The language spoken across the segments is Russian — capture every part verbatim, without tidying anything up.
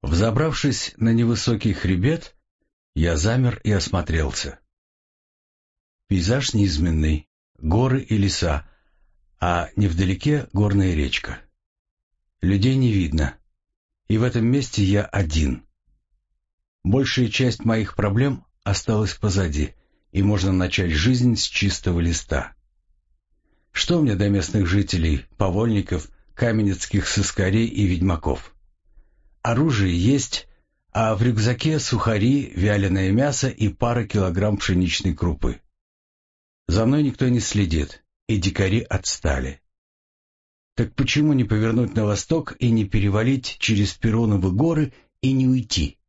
Взобравшись на невысокий хребет, я замер и осмотрелся. Пейзаж низменный, горы и леса, а невдалеке горная речка. Людей не видно, и в этом месте я один. Большая часть моих проблем осталась позади, и можно начать жизнь с чистого листа. Что мне до местных жителей, повольников, каменецких сыскарей и ведьмаков? Оружие есть, а в рюкзаке сухари, вяленое мясо и пара килограмм пшеничной крупы. За мной никто не следит, и дикари отстали. Так почему не повернуть на восток и не перевалить через Перуновы горы и не уйти?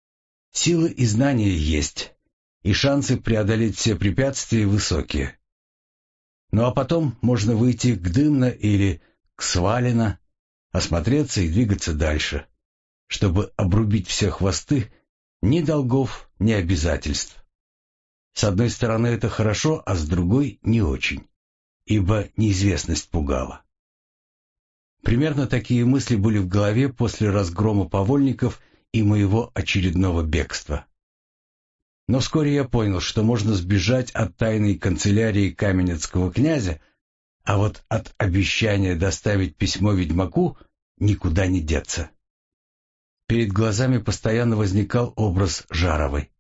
Силы и знания есть, и шансы преодолеть все препятствия высокие. Ну а потом можно выйти к Дымно или к Свалино, осмотреться и двигаться дальше, чтобы обрубить все хвосты, ни долгов, ни обязательств. С одной стороны это хорошо, а с другой не очень, ибо неизвестность пугала. Примерно такие мысли были в голове после разгрома повольников и моего очередного бегства. Но вскоре я понял, что можно сбежать от тайной канцелярии каменецкого князя, а вот от обещания доставить письмо ведьмаку никуда не деться. Перед глазами постоянно возникал образ Жаровой.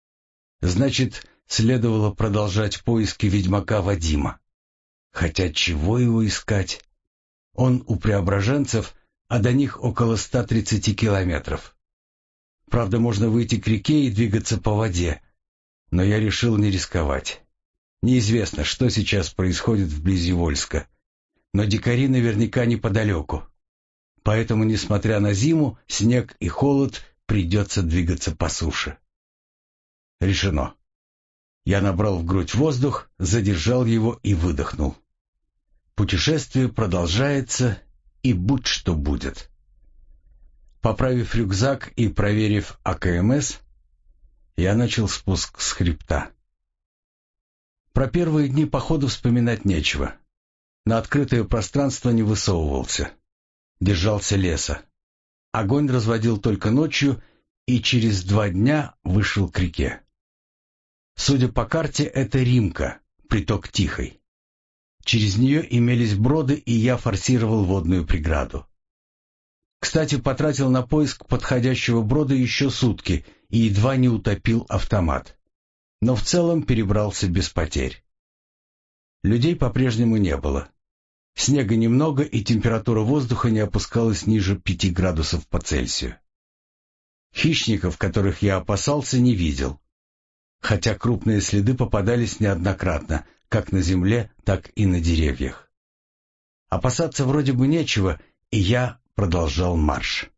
Значит, следовало продолжать поиски ведьмака Вадима. Хотя чего его искать? Он у преображенцев, а до них около ста тридцати километров. Правда, можно выйти к реке и двигаться по воде, но я решил не рисковать. Неизвестно, что сейчас происходит вблизи Вольска, но дикари наверняка неподалеку. Поэтому, несмотря на зиму, снег и холод, придется двигаться по суше. Решено. Я набрал в грудь воздух, задержал его и выдохнул. Путешествие продолжается, и будь что будет. Поправив рюкзак и проверив А К М С, я начал спуск с хребта. Про первые дни похода вспоминать нечего. На открытое пространство не высовывался. Держался леса. Огонь разводил только ночью и через два дня вышел к реке. Судя по карте, это Римка, приток Тихой. Через нее имелись броды, и я форсировал водную преграду. Кстати, потратил на поиск подходящего брода еще сутки и едва не утопил автомат. Но в целом перебрался без потерь. Людей по-прежнему не было. Снега немного, и температура воздуха не опускалась ниже пяти градусов по Цельсию. Хищников, которых я опасался, не видел. Хотя крупные следы попадались неоднократно, как на земле, так и на деревьях. Опасаться вроде бы нечего, и я продолжал марш.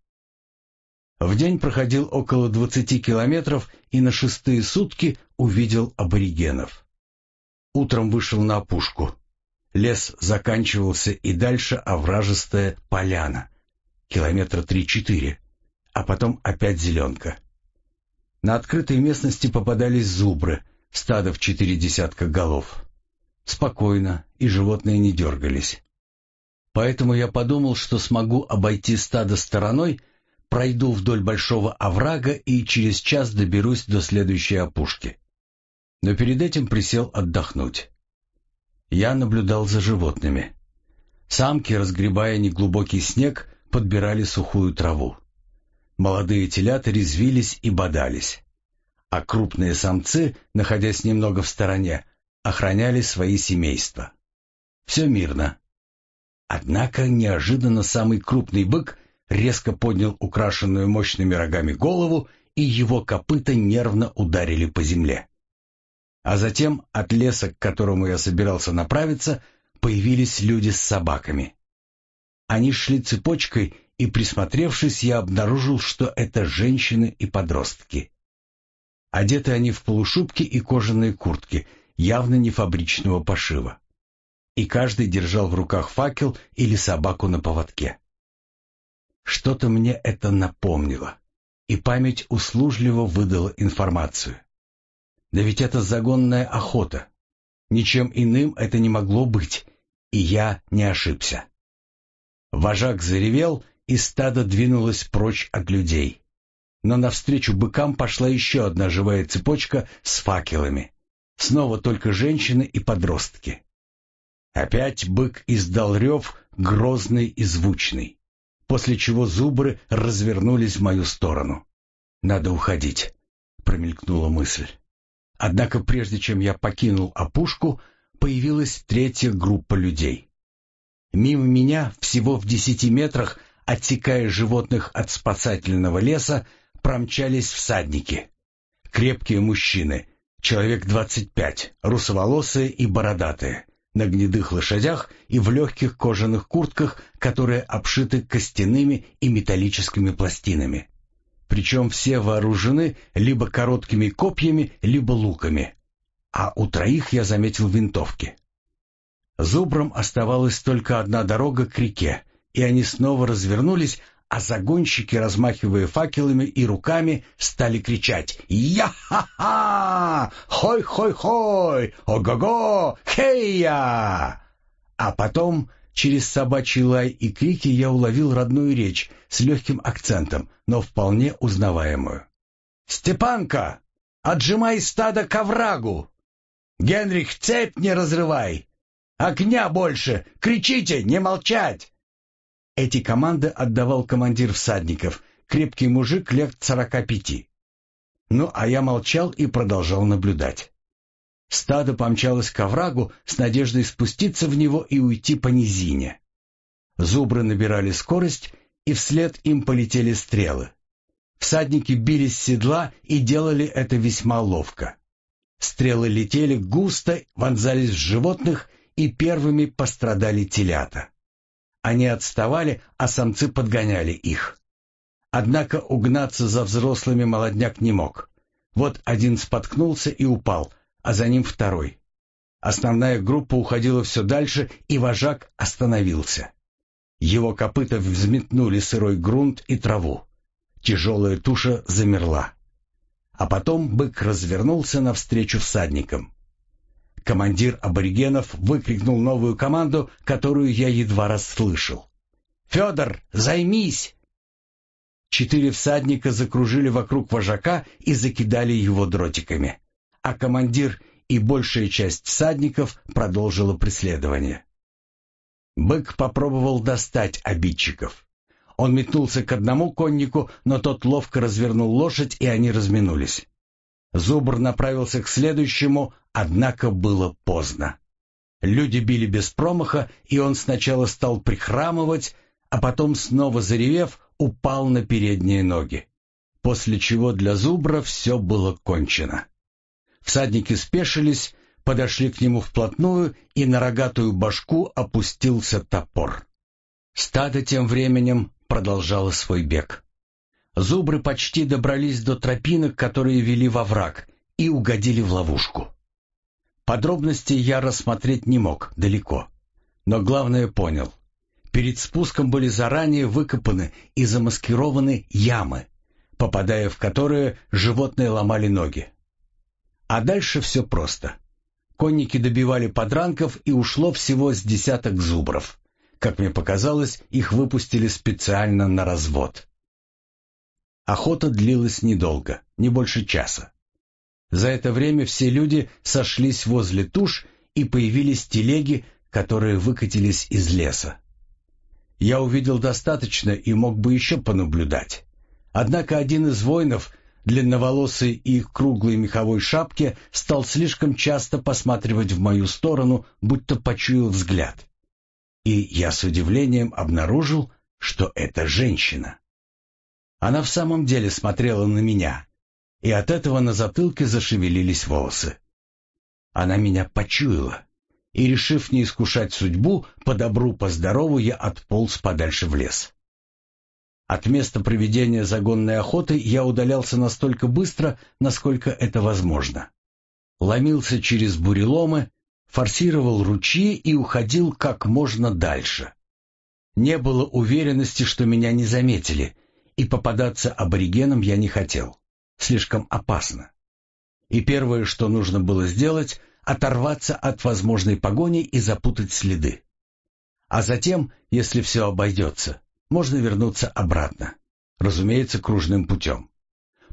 В день проходил около двадцати километров и на шестые сутки увидел аборигенов. Утром вышел на опушку. Лес заканчивался, и дальше овражистая поляна, километра три-четыре, а потом опять зеленка. На открытой местности попадались зубры, стадо в четыре десятка голов. Спокойно, и животные не дергались. Поэтому я подумал, что смогу обойти стадо стороной, пройду вдоль большого оврага и через час доберусь до следующей опушки. Но перед этим присел отдохнуть. Я наблюдал за животными. Самки, разгребая неглубокий снег, подбирали сухую траву. Молодые телята резвились и бодались. А крупные самцы, находясь немного в стороне, охраняли свои семейства. Все мирно. Однако неожиданно самый крупный бык резко поднял украшенную мощными рогами голову, и его копыта нервно ударили по земле. А затем от леса, к которому я собирался направиться, появились люди с собаками. Они шли цепочкой, и, присмотревшись, я обнаружил, что это женщины и подростки. Одеты они в полушубки и кожаные куртки, явно не фабричного пошива. И каждый держал в руках факел или собаку на поводке. Что-то мне это напомнило, и память услужливо выдала информацию. Да ведь это загонная охота. Ничем иным это не могло быть, и я не ошибся. Вожак заревел, и стадо двинулось прочь от людей. Но навстречу быкам пошла еще одна живая цепочка с факелами. Снова только женщины и подростки. Опять бык издал рев, грозный и звучный, после чего зубры развернулись в мою сторону. «Надо уходить», — промелькнула мысль. Однако прежде чем я покинул опушку, появилась третья группа людей. Мимо меня, всего в десяти метрах, отсекая животных от спасательного леса, промчались всадники. Крепкие мужчины, человек двадцать пять, русоволосые и бородатые, на гнедых лошадях и в легких кожаных куртках, которые обшиты костяными и металлическими пластинами. Причем все вооружены либо короткими копьями, либо луками. А у троих я заметил винтовки. Зубрам оставалась только одна дорога к реке, и они снова развернулись, а загонщики, размахивая факелами и руками, стали кричать «Я-ха-ха! Хой-хой-хой! Ого-го! Хей-я!» А потом, через собачий лай и крики, я уловил родную речь с легким акцентом, но вполне узнаваемую. «Степанка, отжимай стадо к оврагу! Генрих, цепь не разрывай! Огня больше! Кричите, не молчать!» Эти команды отдавал командир всадников, крепкий мужик лет сорока пяти. Ну, а я молчал и продолжал наблюдать. Стадо помчалось к оврагу с надеждой спуститься в него и уйти по низине. Зубры набирали скорость, и вслед им полетели стрелы. Всадники бились с седла и делали это весьма ловко. Стрелы летели густо, вонзались в животных, и первыми пострадали телята. Они отставали, а самцы подгоняли их. Однако угнаться за взрослыми молодняк не мог. Вот один споткнулся и упал, а за ним второй. Основная группа уходила все дальше, и вожак остановился. Его копыта взметнули сырой грунт и траву. Тяжелая туша замерла. А потом бык развернулся навстречу всадникам. Командир аборигенов выкрикнул новую команду, которую я едва расслышал. «Федор, займись!» Четыре всадника закружили вокруг вожака и закидали его дротиками, а командир и большая часть всадников продолжила преследование. Бык попробовал достать обидчиков. Он метнулся к одному коннику, но тот ловко развернул лошадь, и они разминулись. Зубр направился к следующему, однако было поздно. Люди били без промаха, и он сначала стал прихрамывать, а потом, снова заревев, упал на передние ноги, после чего для зубра все было кончено. Всадники спешились, подошли к нему вплотную, и на рогатую башку опустился топор. Стадо тем временем продолжало свой бег. Зубры почти добрались до тропинок, которые вели во враг, и угодили в ловушку. Подробностей я рассмотреть не мог далеко, но главное понял. Перед спуском были заранее выкопаны и замаскированы ямы, попадая в которые животные ломали ноги. А дальше все просто. Конники добивали подранков, и ушло всего с десяток зубров. Как мне показалось, их выпустили специально на развод. Охота длилась недолго, не больше часа. За это время все люди сошлись возле туш, и появились телеги, которые выкатились из леса. Я увидел достаточно и мог бы еще понаблюдать. Однако один из воинов, длинноволосый и в круглой меховой шапке, стал слишком часто посматривать в мою сторону, будто почуял взгляд. И я с удивлением обнаружил, что это женщина. Она в самом деле смотрела на меня, и от этого на затылке зашевелились волосы. Она меня почуяла, и, решив не искушать судьбу, по добру, по здорову я отполз подальше в лес. От места проведения загонной охоты я удалялся настолько быстро, насколько это возможно. Ломился через буреломы, форсировал ручьи и уходил как можно дальше. Не было уверенности, что меня не заметили, и попадаться аборигенам я не хотел. Слишком опасно. И первое, что нужно было сделать, оторваться от возможной погони и запутать следы. А затем, если все обойдется, можно вернуться обратно, разумеется, кружным путем.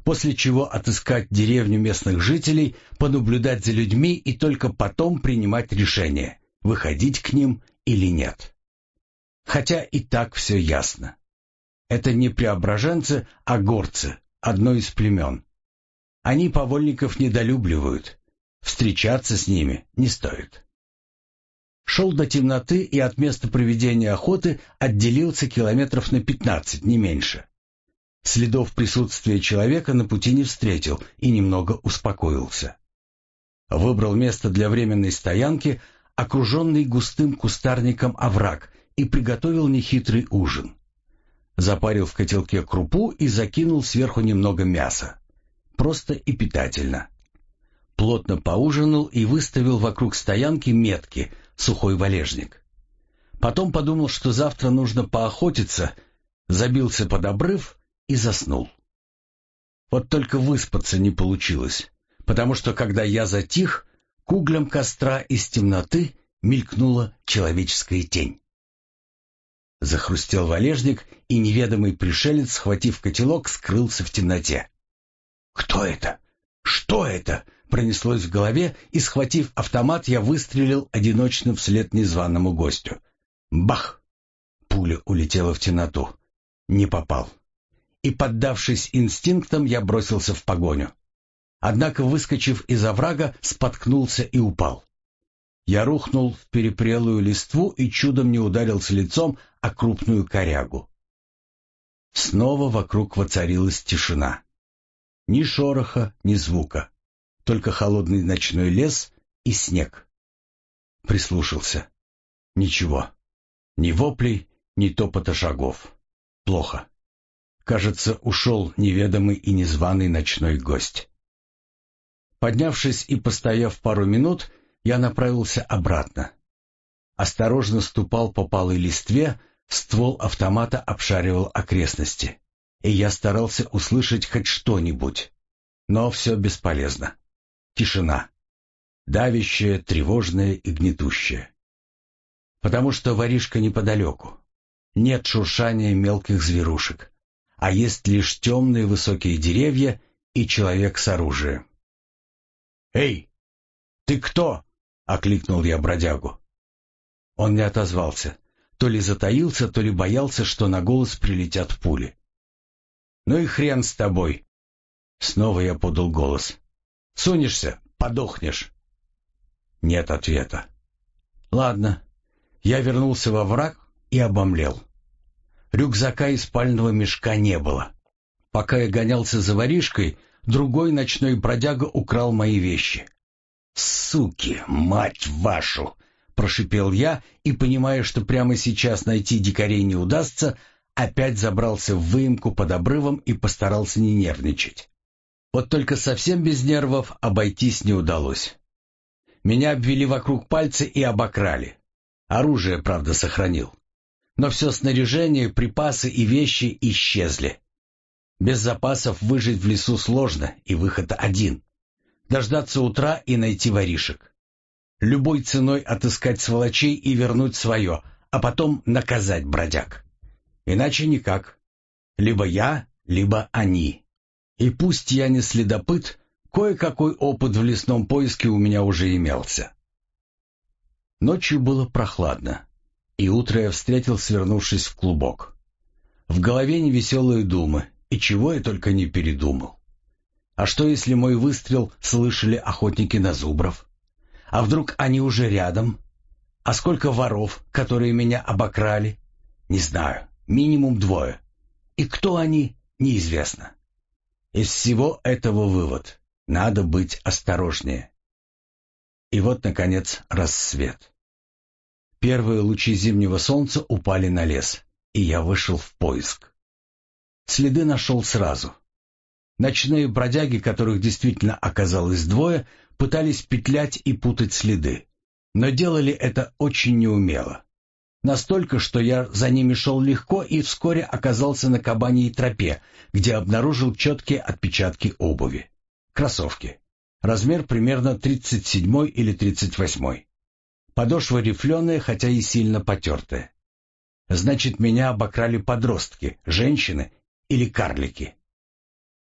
после чего отыскать деревню местных жителей, понаблюдать за людьми и только потом принимать решение, выходить к ним или нет. Хотя и так все ясно. Это не преображенцы, а горцы, одно из племен. Они повольников недолюбливают. Встречаться с ними не стоит. Шел до темноты и от места проведения охоты отделился километров на пятнадцать, не меньше. Следов присутствия человека на пути не встретил и немного успокоился. Выбрал место для временной стоянки, окруженный густым кустарником овраг, и приготовил нехитрый ужин. Запарил в котелке крупу и закинул сверху немного мяса. Просто и питательно. Плотно поужинал и выставил вокруг стоянки метки, сухой валежник. Потом подумал, что завтра нужно поохотиться, забился под обрыв и заснул. Вот только выспаться не получилось, потому что, когда я затих, к углям костра из темноты мелькнула человеческая тень. Захрустел валежник, и неведомый пришелец, схватив котелок, скрылся в темноте. «Кто это? Что это?» пронеслось в голове, и, схватив автомат, я выстрелил одиночно вслед незваному гостю. Бах! Пуля улетела в темноту. Не попал. И, поддавшись инстинктам, я бросился в погоню. Однако, выскочив из оврага, споткнулся и упал. Я рухнул в перепрелую листву и чудом не ударился лицом о крупную корягу. Снова вокруг воцарилась тишина. Ни шороха, ни звука. Только холодный ночной лес и снег. Прислушался. Ничего. Ни воплей, ни топота шагов. Плохо. Кажется, ушел неведомый и незваный ночной гость. Поднявшись и постояв пару минут, я направился обратно. Осторожно ступал по палой листве, ствол автомата обшаривал окрестности, и я старался услышать хоть что-нибудь. Но все бесполезно. Тишина. Давящая, тревожная и гнетущая. Потому что воришка неподалеку. Нет шуршания мелких зверушек, а есть лишь темные высокие деревья и человек с оружием. «Эй, ты кто?» — окликнул я бродягу. Он не отозвался. То ли затаился, то ли боялся, что на голос прилетят пули. «Ну и хрен с тобой!» Снова я подал голос. «Сунешься — подохнешь!» Нет ответа. Ладно. Я вернулся во враг и обомлел. Рюкзака и спального мешка не было. Пока я гонялся за воришкой, другой ночной бродяга украл мои вещи. «Суки, мать вашу!» — прошипел я, и, понимая, что прямо сейчас найти дикарей не удастся, опять забрался в выемку под обрывом и постарался не нервничать. Вот только совсем без нервов обойтись не удалось. Меня обвели вокруг пальца и обокрали. Оружие, правда, сохранил. Но все снаряжение, припасы и вещи исчезли. Без запасов выжить в лесу сложно, и выход один. Дождаться утра и найти воришек. Любой ценой отыскать сволочей и вернуть свое, а потом наказать бродяг. Иначе никак. Либо я, либо они. И пусть я не следопыт, кое-какой опыт в лесном поиске у меня уже имелся. Ночью было прохладно, и утро я встретил, свернувшись в клубок. В голове невеселые думы, и чего я только не передумал. А что, если мой выстрел слышали охотники на зубров? А вдруг они уже рядом? А сколько воров, которые меня обокрали? Не знаю, минимум двое. И кто они, неизвестно. Из всего этого вывод: надо быть осторожнее. И вот, наконец, рассвет. Первые лучи зимнего солнца упали на лес, и я вышел в поиск. Следы нашел сразу. Ночные бродяги, которых действительно оказалось двое, пытались петлять и путать следы, но делали это очень неумело. Настолько, что я за ними шел легко и вскоре оказался на кабаньей тропе, где обнаружил четкие отпечатки обуви. Кроссовки. Размер примерно тридцать седьмой или тридцать восьмой. Подошва рифленая, хотя и сильно потертая. Значит, меня обокрали подростки, женщины или карлики.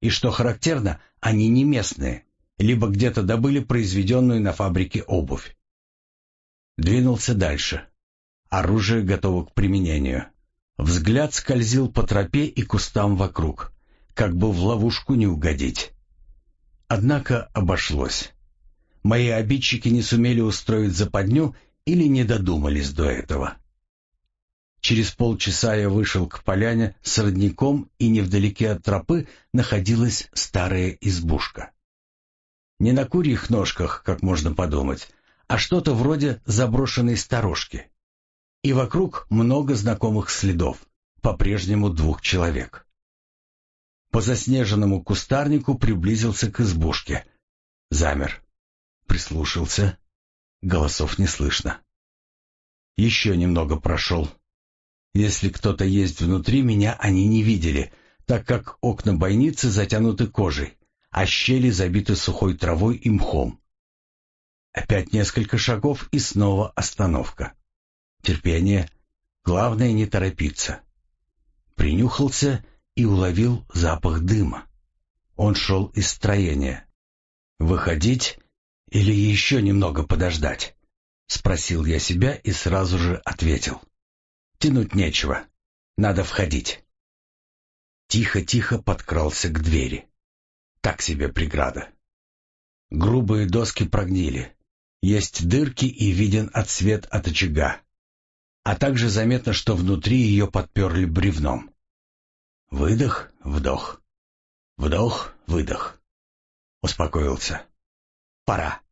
И что характерно, они не местные, либо где-то добыли произведенную на фабрике обувь. Двинулся дальше. Оружие готово к применению. Взгляд скользил по тропе и кустам вокруг, как бы в ловушку не угодить. Однако обошлось. Мои обидчики не сумели устроить западню или не додумались до этого. Через полчаса я вышел к поляне с родником, и невдалеке от тропы находилась старая избушка. Не на курьих ножках, как можно подумать, а что-то вроде заброшенной сторожки. И вокруг много знакомых следов, по-прежнему двух человек. По заснеженному кустарнику приблизился к избушке. Замер. Прислушался. Голосов не слышно. Еще немного прошел. Если кто-то есть внутри, меня они не видели, так как окна бойницы затянуты кожей, а щели забиты сухой травой и мхом. Опять несколько шагов и снова остановка. Терпение. Главное не торопиться. Принюхался и уловил запах дыма. Он шел из строения. Выходить или еще немного подождать? Спросил я себя и сразу же ответил. Тянуть нечего. Надо входить. Тихо-тихо подкрался к двери. Так себе преграда. Грубые доски прогнили. Есть дырки и виден отсвет от очага. А также заметно, что внутри ее подперли бревном. Выдох, вдох. Вдох, выдох. Успокоился. Пора.